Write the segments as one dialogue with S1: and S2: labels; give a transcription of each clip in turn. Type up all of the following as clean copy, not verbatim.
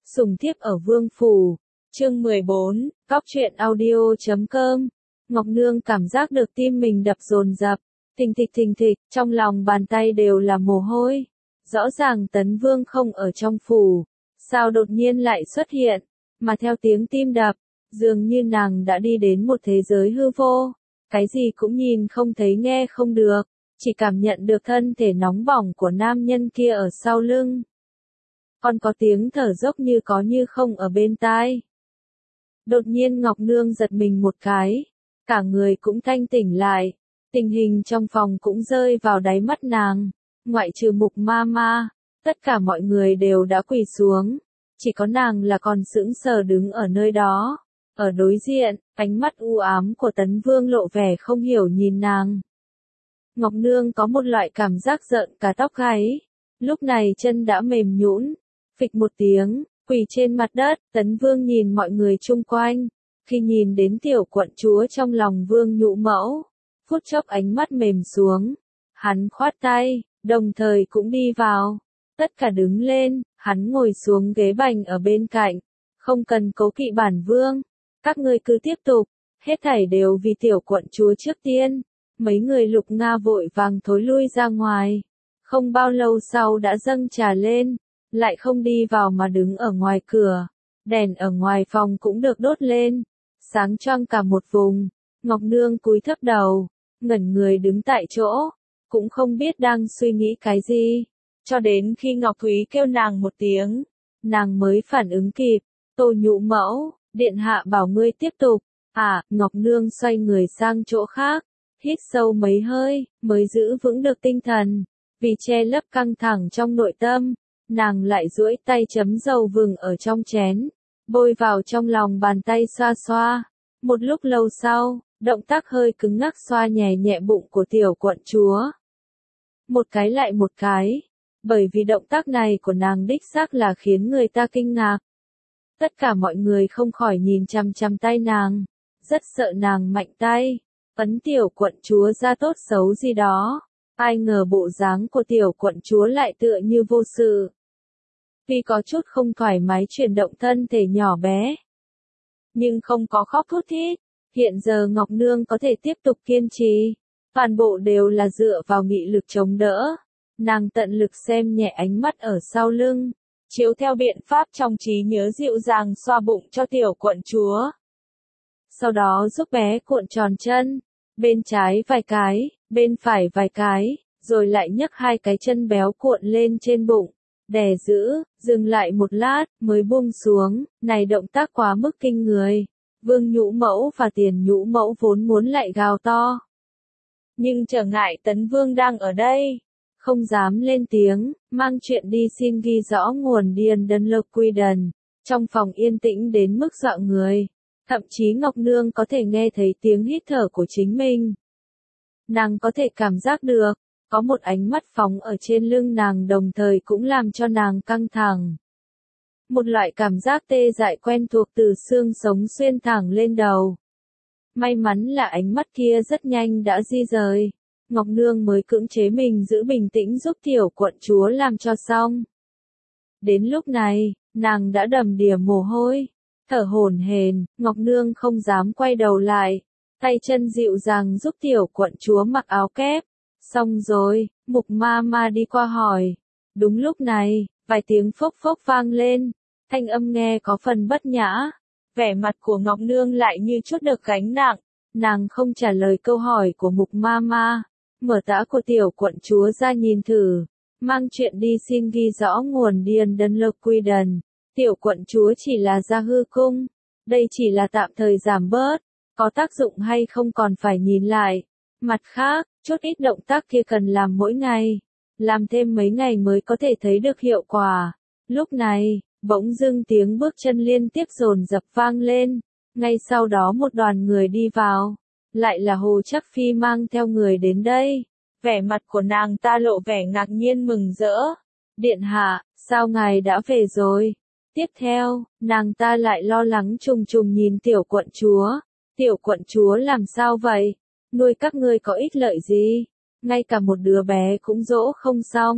S1: Sùng thiếp ở vương phủ. Chương 14, Cóc truyện audio.com. Ngọc Nương cảm giác được tim mình đập dồn dập, thình thịch, trong lòng bàn tay đều là mồ hôi. Rõ ràng Tấn Vương không ở trong phủ, sao đột nhiên lại xuất hiện, mà theo tiếng tim đập, dường như nàng đã đi đến một thế giới hư vô, cái gì cũng nhìn không thấy nghe không được, chỉ cảm nhận được thân thể nóng bỏng của nam nhân kia ở sau lưng. Còn có tiếng thở dốc như có như không ở bên tai. Đột nhiên Ngọc Nương giật mình một cái, cả người cũng thanh tỉnh lại, tình hình trong phòng cũng rơi vào đáy mắt nàng, ngoại trừ Mục Ma Ma, tất cả mọi người đều đã quỳ xuống, chỉ có nàng là còn sững sờ đứng ở nơi đó. Ở đối diện, ánh mắt u ám của Tấn Vương lộ vẻ không hiểu nhìn nàng. Ngọc Nương có một loại cảm giác giận cả tóc gáy, lúc này chân đã mềm nhũn, phịch một tiếng, quỳ trên mặt đất. Tấn Vương nhìn mọi người chung quanh, khi nhìn đến tiểu quận chúa trong lòng Vương Nhũ Mẫu, phút chốc ánh mắt mềm xuống, hắn khoát tay, đồng thời cũng đi vào, tất cả đứng lên, hắn ngồi xuống ghế bành ở bên cạnh, không cần cố kỵ bản vương, các ngươi cứ tiếp tục, hết thảy đều vì tiểu quận chúa trước tiên. Mấy người Lục Nga vội vàng thối lui ra ngoài, không bao lâu sau đã dâng trà lên, lại không đi vào mà đứng ở ngoài cửa, đèn ở ngoài phòng cũng được đốt lên, sáng choang cả một vùng. Ngọc Nương cúi thấp đầu, ngẩn người đứng tại chỗ, cũng không biết đang suy nghĩ cái gì, cho đến khi Ngọc Thúy kêu nàng một tiếng, nàng mới phản ứng kịp. Tô Nhũ Mẫu, điện hạ bảo ngươi tiếp tục. Ngọc Nương xoay người sang chỗ khác, hít sâu mấy hơi, mới giữ vững được tinh thần, vì che lấp căng thẳng trong nội tâm, nàng lại duỗi tay chấm dầu vừng ở trong chén, bôi vào trong lòng bàn tay xoa xoa. Một lúc lâu sau, động tác hơi cứng ngắc xoa nhẹ nhẹ bụng của tiểu quận chúa. Một cái lại một cái, bởi vì động tác này của nàng đích xác là khiến người ta kinh ngạc. Tất cả mọi người không khỏi nhìn chằm chằm tay nàng, rất sợ nàng mạnh tay, ấn tiểu quận chúa ra tốt xấu gì đó. Ai ngờ bộ dáng của tiểu quận chúa lại tựa như vô sự. Vì có chút không thoải mái chuyển động thân thể nhỏ bé, nhưng không có khóc thút thít. Hiện giờ Ngọc Nương có thể tiếp tục kiên trì, toàn bộ đều là dựa vào nghị lực chống đỡ. Nàng tận lực xem nhẹ ánh mắt ở sau lưng, chiếu theo biện pháp trong trí nhớ dịu dàng xoa bụng cho tiểu quận chúa. Sau đó giúp bé cuộn tròn chân, bên trái vài cái, bên phải vài cái, rồi lại nhấc hai cái chân béo cuộn lên trên bụng, đè giữ, dừng lại một lát, mới buông xuống. Này động tác quá mức kinh người. Vương Nhũ Mẫu và Tiền Nhũ Mẫu vốn muốn lại gào to, nhưng trở ngại Tấn Vương đang ở đây, không dám lên tiếng, mang chuyện đi xin ghi rõ nguồn điền đơn lực quy đần. Trong phòng yên tĩnh đến mức dọa người, thậm chí Ngọc Nương có thể nghe thấy tiếng hít thở của chính mình. Nàng có thể cảm giác được, có một ánh mắt phóng ở trên lưng nàng đồng thời cũng làm cho nàng căng thẳng. Một loại cảm giác tê dại quen thuộc từ xương sống xuyên thẳng lên đầu. May mắn là ánh mắt kia rất nhanh đã di rời. Ngọc Nương mới cưỡng chế mình giữ bình tĩnh giúp tiểu quận chúa làm cho xong. Đến lúc này, nàng đã đầm đìa mồ hôi, thở hổn hển. Ngọc Nương không dám quay đầu lại, tay chân dịu dàng giúp tiểu quận chúa mặc áo kép. Xong rồi, Mục Ma Ma đi qua hỏi. Đúng lúc này, vài tiếng phốc phốc vang lên, thanh âm nghe có phần bất nhã. Vẻ mặt của Ngọc Nương lại như chút được gánh nặng, nàng không trả lời câu hỏi của Mục Ma Ma, mở tã của tiểu quận chúa ra nhìn thử, mang chuyện đi xin ghi rõ nguồn điền đơn lực quy đần. Tiểu quận chúa chỉ là ra hư cung, đây chỉ là tạm thời giảm bớt, có tác dụng hay không còn phải nhìn lại. Mặt khác, chút ít động tác kia cần làm mỗi ngày, làm thêm mấy ngày mới có thể thấy được hiệu quả. Lúc này, bỗng dưng tiếng bước chân liên tiếp dồn dập vang lên, ngay sau đó một đoàn người đi vào, lại là Hồ Trác Phi mang theo người đến đây. Vẻ mặt của nàng ta lộ vẻ ngạc nhiên mừng rỡ. Điện hạ, sao ngài đã về rồi? Tiếp theo, nàng ta lại lo lắng trùng trùng nhìn tiểu quận chúa. Tiểu quận chúa làm sao vậy? Nuôi các ngươi có ích lợi gì? Ngay cả một đứa bé cũng dỗ không xong.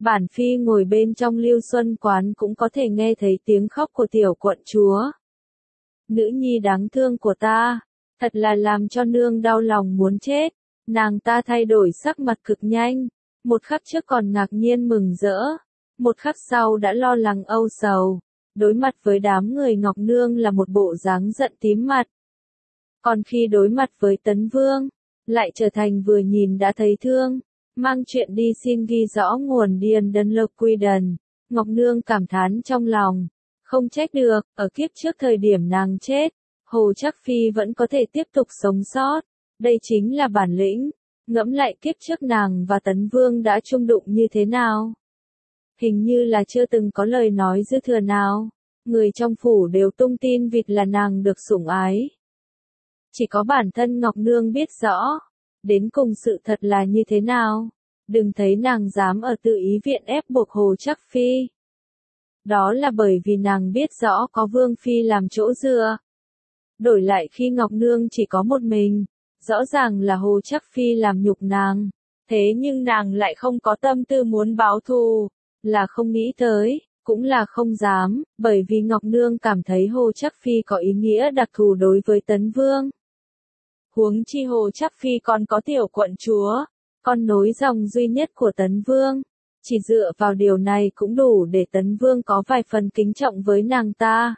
S1: Bản phi ngồi bên trong Lưu Xuân quán cũng có thể nghe thấy tiếng khóc của tiểu quận chúa. Nữ nhi đáng thương của ta, thật là làm cho nương đau lòng muốn chết. Nàng ta thay đổi sắc mặt cực nhanh, một khắc trước còn ngạc nhiên mừng rỡ, một khắc sau đã lo lắng âu sầu. Đối mặt với đám người Ngọc Nương là một bộ dáng giận tím mặt. Còn khi đối mặt với Tấn Vương, lại trở thành vừa nhìn đã thấy thương, mang chuyện đi xin ghi rõ nguồn điền đơn lực quy đần. Ngọc Nương cảm thán trong lòng, không trách được, ở kiếp trước thời điểm nàng chết, Hồ Trác Phi vẫn có thể tiếp tục sống sót, đây chính là bản lĩnh. Ngẫm lại kiếp trước nàng và Tấn Vương đã chung đụng như thế nào. Hình như là chưa từng có lời nói dư thừa nào, người trong phủ đều tung tin vịt là nàng được sủng ái. Chỉ có bản thân Ngọc Nương biết rõ, đến cùng sự thật là như thế nào, đừng thấy nàng dám ở Tự Ý viện ép buộc Hồ Trác Phi. Đó là bởi vì nàng biết rõ có Vương Phi làm chỗ dựa. Đổi lại khi Ngọc Nương chỉ có một mình, rõ ràng là Hồ Trác Phi làm nhục nàng, thế nhưng nàng lại không có tâm tư muốn báo thù, là không nghĩ tới, cũng là không dám, bởi vì Ngọc Nương cảm thấy Hồ Trác Phi có ý nghĩa đặc thù đối với Tấn Vương. Huống chi Hồ Trác Phi còn có tiểu quận chúa, con nối dòng duy nhất của Tấn Vương. Chỉ dựa vào điều này cũng đủ để Tấn Vương có vài phần kính trọng với nàng ta.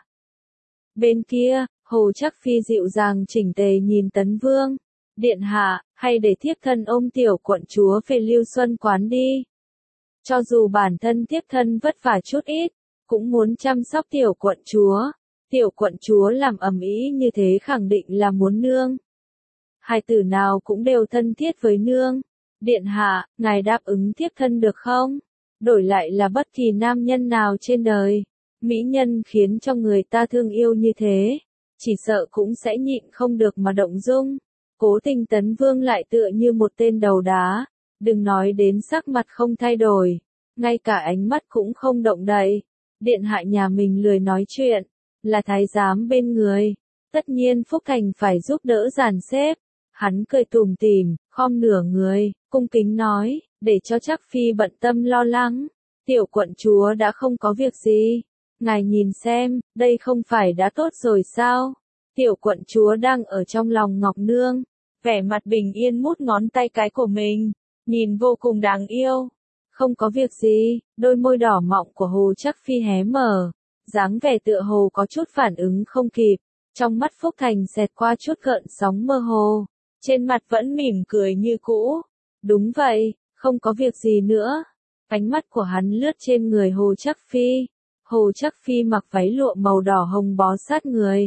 S1: Bên kia, Hồ Trác Phi dịu dàng chỉnh tề nhìn Tấn Vương. Điện hạ, hay để thiếp thân ôm tiểu quận chúa về Lưu Xuân quán đi. Cho dù bản thân thiếp thân vất vả chút ít, cũng muốn chăm sóc tiểu quận chúa. Tiểu quận chúa làm ầm ĩ như thế khẳng định là muốn nương. Hai tử nào cũng đều thân thiết với nương. Điện hạ, ngài đáp ứng thiếp thân được không? Đổi lại là bất kỳ nam nhân nào trên đời. Mỹ nhân khiến cho người ta thương yêu như thế, chỉ sợ cũng sẽ nhịn không được mà động dung. Cố Tình Tấn Vương lại tựa như một tên đầu đá, đừng nói đến sắc mặt không thay đổi, ngay cả ánh mắt cũng không động đậy. Điện hạ nhà mình lười nói chuyện, là thái giám bên người, tất nhiên Phúc Thành phải giúp đỡ dàn xếp. Hắn cười tủm tỉm, khom nửa người, cung kính nói, để cho Trác Phi bận tâm lo lắng. Tiểu quận chúa đã không có việc gì, ngài nhìn xem, đây không phải đã tốt rồi sao? Tiểu quận chúa đang ở trong lòng Ngọc Nương, vẻ mặt bình yên mút ngón tay cái của mình, nhìn vô cùng đáng yêu. Không có việc gì, đôi môi đỏ mọng của Hồ Trác Phi hé mở, dáng vẻ tựa hồ có chút phản ứng không kịp, trong mắt Phúc Thành xẹt qua chút gợn sóng mơ hồ, trên mặt vẫn mỉm cười như cũ. Đúng vậy, không có việc gì nữa. Ánh mắt của hắn lướt trên người Hồ Trác Phi. Hồ Trác Phi mặc váy lụa màu đỏ hồng bó sát người.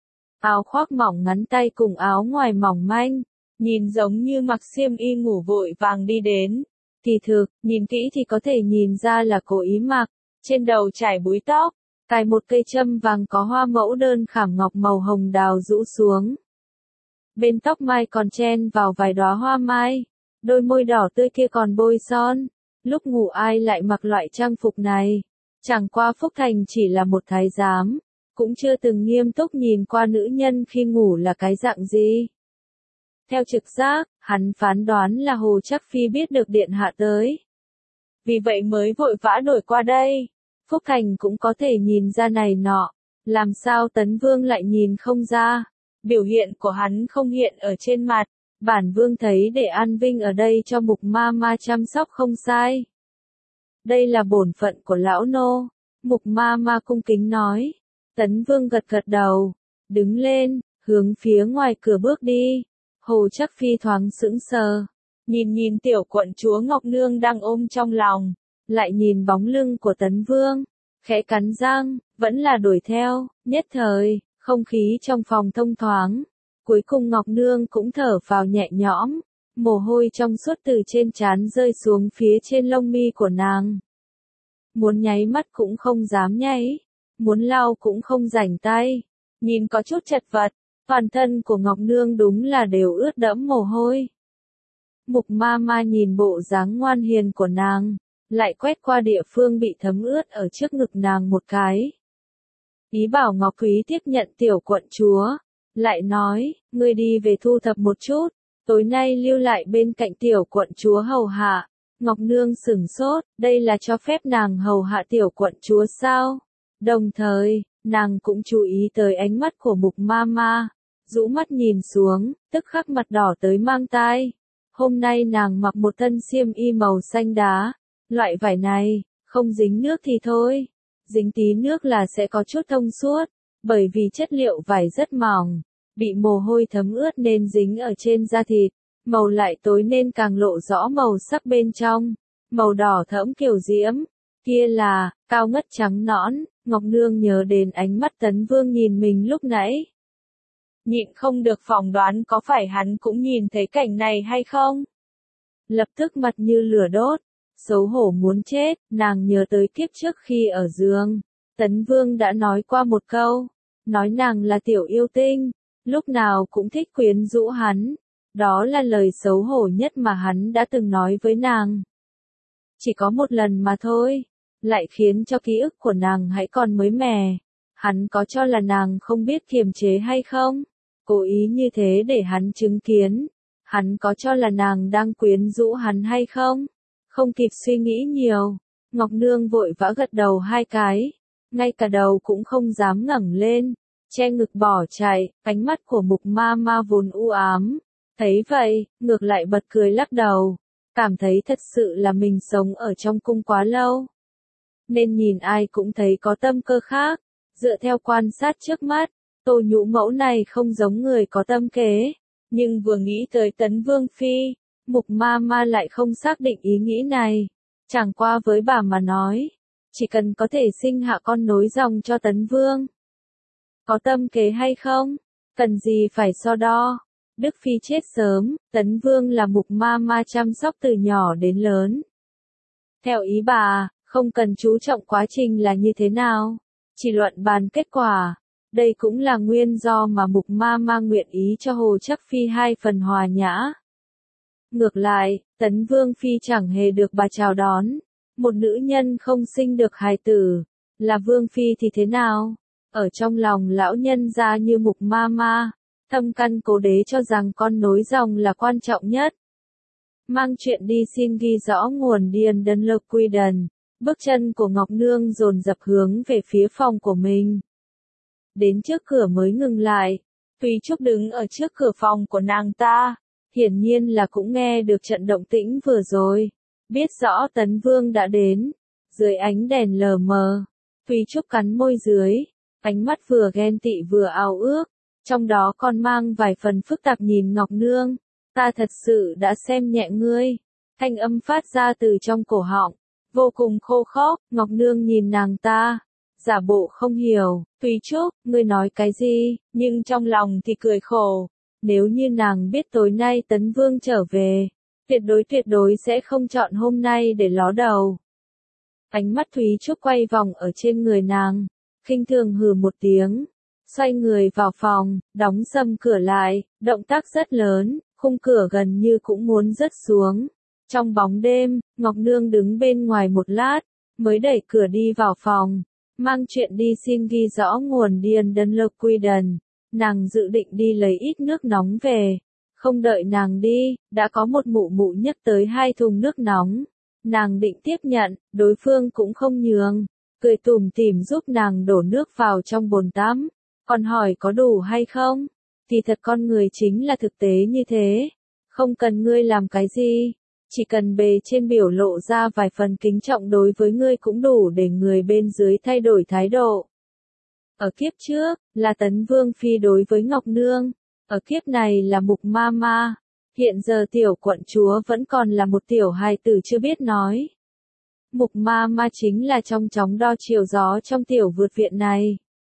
S1: Áo khoác mỏng ngắn tay cùng áo ngoài mỏng manh, nhìn giống như mặc xiêm y ngủ vội vàng đi đến. Kỳ thực, nhìn kỹ thì có thể nhìn ra là cố ý mặc, trên đầu trải búi tóc, cài một cây châm vàng có hoa mẫu đơn khảm ngọc màu hồng đào rũ xuống. Bên tóc mai còn chen vào vài đóa hoa mai, đôi môi đỏ tươi kia còn bôi son. Lúc ngủ ai lại mặc loại trang phục này? Chẳng qua Phúc Thành chỉ là một thái giám, cũng chưa từng nghiêm túc nhìn qua nữ nhân khi ngủ là cái dạng gì. Theo trực giác, hắn phán đoán là Hồ Trác Phi biết được điện hạ tới. Vì vậy mới vội vã đổi qua đây. Phúc Thành cũng có thể nhìn ra này nọ, làm sao Tấn Vương lại nhìn không ra. Biểu hiện của hắn không hiện ở trên mặt, bản vương thấy để An Vinh ở đây cho Mục Ma Ma chăm sóc không sai. Đây là bổn phận của lão nô, Mục Ma Ma cung kính nói. Tấn Vương gật gật đầu, đứng lên, hướng phía ngoài cửa bước đi. Hồ Trác Phi thoáng sững sờ, nhìn tiểu quận chúa Ngọc Nương đang ôm trong lòng, lại nhìn bóng lưng của Tấn Vương, khẽ cắn răng, vẫn là đuổi theo. Nhất thời, không khí trong phòng thông thoáng, cuối cùng Ngọc Nương cũng thở phào nhẹ nhõm, mồ hôi trong suốt từ trên trán rơi xuống phía trên lông mi của nàng. Muốn nháy mắt cũng không dám nháy, muốn lau cũng không rảnh tay, nhìn có chút chật vật, toàn thân của Ngọc Nương đúng là đều ướt đẫm mồ hôi. Mục Ma Ma nhìn bộ dáng ngoan hiền của nàng, lại quét qua địa phương bị thấm ướt ở trước ngực nàng một cái. Ý bảo Ngọc Quý tiếp nhận tiểu quận chúa, lại nói, ngươi đi về thu thập một chút, tối nay lưu lại bên cạnh tiểu quận chúa hầu hạ, Ngọc Nương sửng sốt, đây là cho phép nàng hầu hạ tiểu quận chúa sao? Đồng thời, nàng cũng chú ý tới ánh mắt của Mục Ma Ma, rũ mắt nhìn xuống, tức khắc mặt đỏ tới mang tai. Hôm nay nàng mặc một thân xiêm y màu xanh đá, loại vải này, không dính nước thì thôi, dính tí nước là sẽ có chút thông suốt, bởi vì chất liệu vải rất mỏng, bị mồ hôi thấm ướt nên dính ở trên da thịt, màu lại tối nên càng lộ rõ màu sắc bên trong, màu đỏ thẫm kiểu diễm, kia là, cao ngất trắng nõn. Ngọc Nương nhớ đến ánh mắt Tấn Vương nhìn mình lúc nãy. Nhịn không được phỏng đoán có phải hắn cũng nhìn thấy cảnh này hay không? Lập tức mặt như lửa đốt, xấu hổ muốn chết, nàng nhớ tới kiếp trước khi ở giường. Tấn Vương đã nói qua một câu, nói nàng là tiểu yêu tinh, lúc nào cũng thích quyến rũ hắn. Đó là lời xấu hổ nhất mà hắn đã từng nói với nàng. Chỉ có một lần mà thôi, lại khiến cho ký ức của nàng hãy còn mới mẻ. Hắn có cho là nàng không biết kiềm chế hay không? Cố ý như thế để hắn chứng kiến. Hắn có cho là nàng đang quyến rũ hắn hay không? Không kịp suy nghĩ nhiều, Ngọc Nương vội vã gật đầu 2 cái, ngay cả đầu cũng không dám ngẩng lên, che ngực bỏ chạy. Ánh mắt của Mục Ma Ma vốn u ám, thấy vậy, ngược lại bật cười lắc đầu, cảm thấy thật sự là mình sống ở trong cung quá lâu, nên nhìn ai cũng thấy có tâm cơ khác. Dựa theo quan sát trước mắt, Tô Nhũ mẫu này không giống người có tâm kế, nhưng vừa nghĩ tới Tấn Vương phi, Mục Ma Ma lại không xác định ý nghĩ này. Chẳng qua với bà mà nói, chỉ cần có thể sinh hạ con nối dòng cho Tấn Vương. Có tâm kế hay không, cần gì phải so đo. Đức phi chết sớm, Tấn Vương là Mục Ma Ma chăm sóc từ nhỏ đến lớn. Theo ý bà, không cần chú trọng quá trình là như thế nào, chỉ luận bàn kết quả. Đây cũng là nguyên do mà Mục Ma Ma nguyện ý cho Hồ Chắc Phi 2 phần hòa nhã. Ngược lại, Tấn Vương phi chẳng hề được bà chào đón. Một nữ nhân không sinh được hài tử, là vương phi thì thế nào? Ở trong lòng lão nhân gia như Mục Ma Ma, thâm căn cố đế cho rằng con nối dòng là quan trọng nhất. Mang chuyện đi xin ghi rõ nguồn điền đơn lực quy đần. Bước chân của Ngọc Nương dồn dập hướng về phía phòng của mình. Đến trước cửa mới ngừng lại. Thúy Trúc đứng ở trước cửa phòng của nàng ta, hiển nhiên là cũng nghe được trận động tĩnh vừa rồi, biết rõ Tấn Vương đã đến. Dưới ánh đèn lờ mờ, Thúy Trúc cắn môi dưới, ánh mắt vừa ghen tị vừa ao ước, trong đó còn mang vài phần phức tạp nhìn Ngọc Nương. Ta thật sự đã xem nhẹ ngươi. Thanh âm phát ra từ trong cổ họng, vô cùng khô khốc. Ngọc Nương nhìn nàng ta, giả bộ không hiểu. Thúy Trúc, ngươi nói cái gì? Nhưng trong lòng thì cười khổ. Nếu như nàng biết tối nay Tấn Vương trở về, tuyệt đối sẽ không chọn hôm nay để ló đầu. Ánh mắt Thúy Trúc quay vòng ở trên người nàng, khinh thường hừ một tiếng, xoay người vào phòng, đóng sầm cửa lại, động tác rất lớn, khung cửa gần như cũng muốn rớt xuống. Trong bóng đêm, Ngọc Nương đứng bên ngoài một lát, mới đẩy cửa đi vào phòng, mang chuyện đi xin ghi rõ nguồn điền đơn lực quy đần. Nàng dự định đi lấy ít nước nóng về. Không đợi nàng đi, đã có một mụ mụ nhấc tới 2 thùng nước nóng. Nàng định tiếp nhận, đối phương cũng không nhường, cười tủm tỉm giúp nàng đổ nước vào trong bồn tắm, còn hỏi có đủ hay không. Thì thật con người chính là thực tế như thế, không cần ngươi làm cái gì, chỉ cần bề trên biểu lộ ra vài phần kính trọng đối với ngươi cũng đủ để người bên dưới thay đổi thái độ. Ở kiếp trước, là Tấn Vương phi đối với Ngọc Nương, ở kiếp này là Mục Ma Ma. Hiện giờ tiểu quận chúa vẫn còn là một tiểu hài tử chưa biết nói. Mục Ma Ma chính là trong chóng đo chiều gió trong tiểu vượt viện này.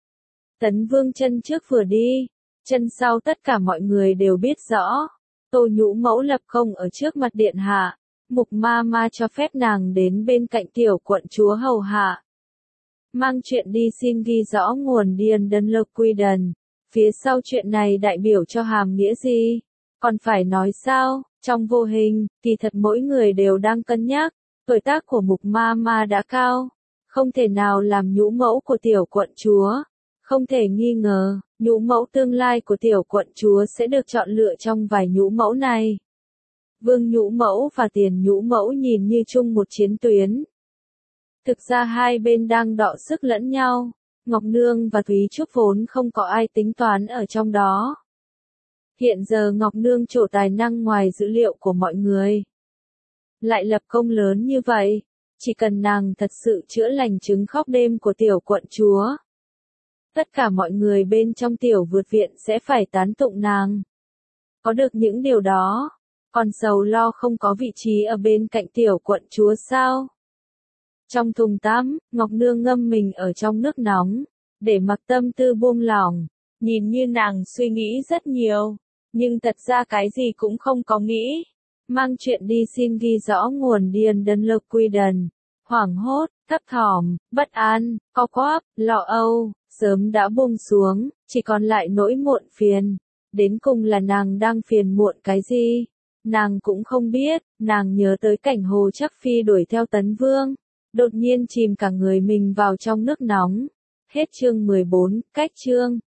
S1: Tấn Vương chân trước vừa đi, chân sau tất cả mọi người đều biết rõ. Tô Nhũ mẫu lập công ở trước mặt điện hạ, Mục Ma Ma cho phép nàng đến bên cạnh tiểu quận chúa hầu hạ. Mang chuyện đi xin ghi rõ nguồn điền đơn lực quy đần. Phía sau chuyện này đại biểu cho hàm nghĩa gì? Còn phải nói sao? Trong vô hình, kỳ thật mỗi người đều đang cân nhắc. Tuổi tác của Mục Ma Ma đã cao, không thể nào làm nhũ mẫu của tiểu quận chúa. Không thể nghi ngờ, nhũ mẫu tương lai của tiểu quận chúa sẽ được chọn lựa trong vài nhũ mẫu này. Vương Nhũ Mẫu và Tiền Nhũ Mẫu nhìn như chung một chiến tuyến. Thực ra hai bên đang đọ sức lẫn nhau, Ngọc Nương và Thúy Trúc vốn không có ai tính toán ở trong đó. Hiện giờ Ngọc Nương trổ tài năng ngoài dữ liệu của mọi người. Lại lập công lớn như vậy, chỉ cần nàng thật sự chữa lành chứng khóc đêm của tiểu quận chúa. Tất cả mọi người bên trong tiểu vượt viện sẽ phải tán tụng nàng. Có được những điều đó, còn sầu lo không có vị trí ở bên cạnh tiểu quận chúa sao? Trong thùng tắm, Ngọc Nương ngâm mình ở trong nước nóng, để mặc tâm tư buông lỏng. Nhìn như nàng suy nghĩ rất nhiều, nhưng thật ra cái gì cũng không có nghĩ. Mang chuyện đi xin ghi rõ nguồn điền đơn lực quy đần. Hoảng hốt, thấp thỏm, bất an, co quắp, lo âu, sớm đã buông xuống, chỉ còn lại nỗi muộn phiền. Đến cùng là nàng đang phiền muộn cái gì? Nàng cũng không biết, nàng nhớ tới cảnh Hồ Trắc Phi đuổi theo Tấn Vương. Đột nhiên chìm cả người mình vào trong nước nóng. Hết chương 14, cách chương.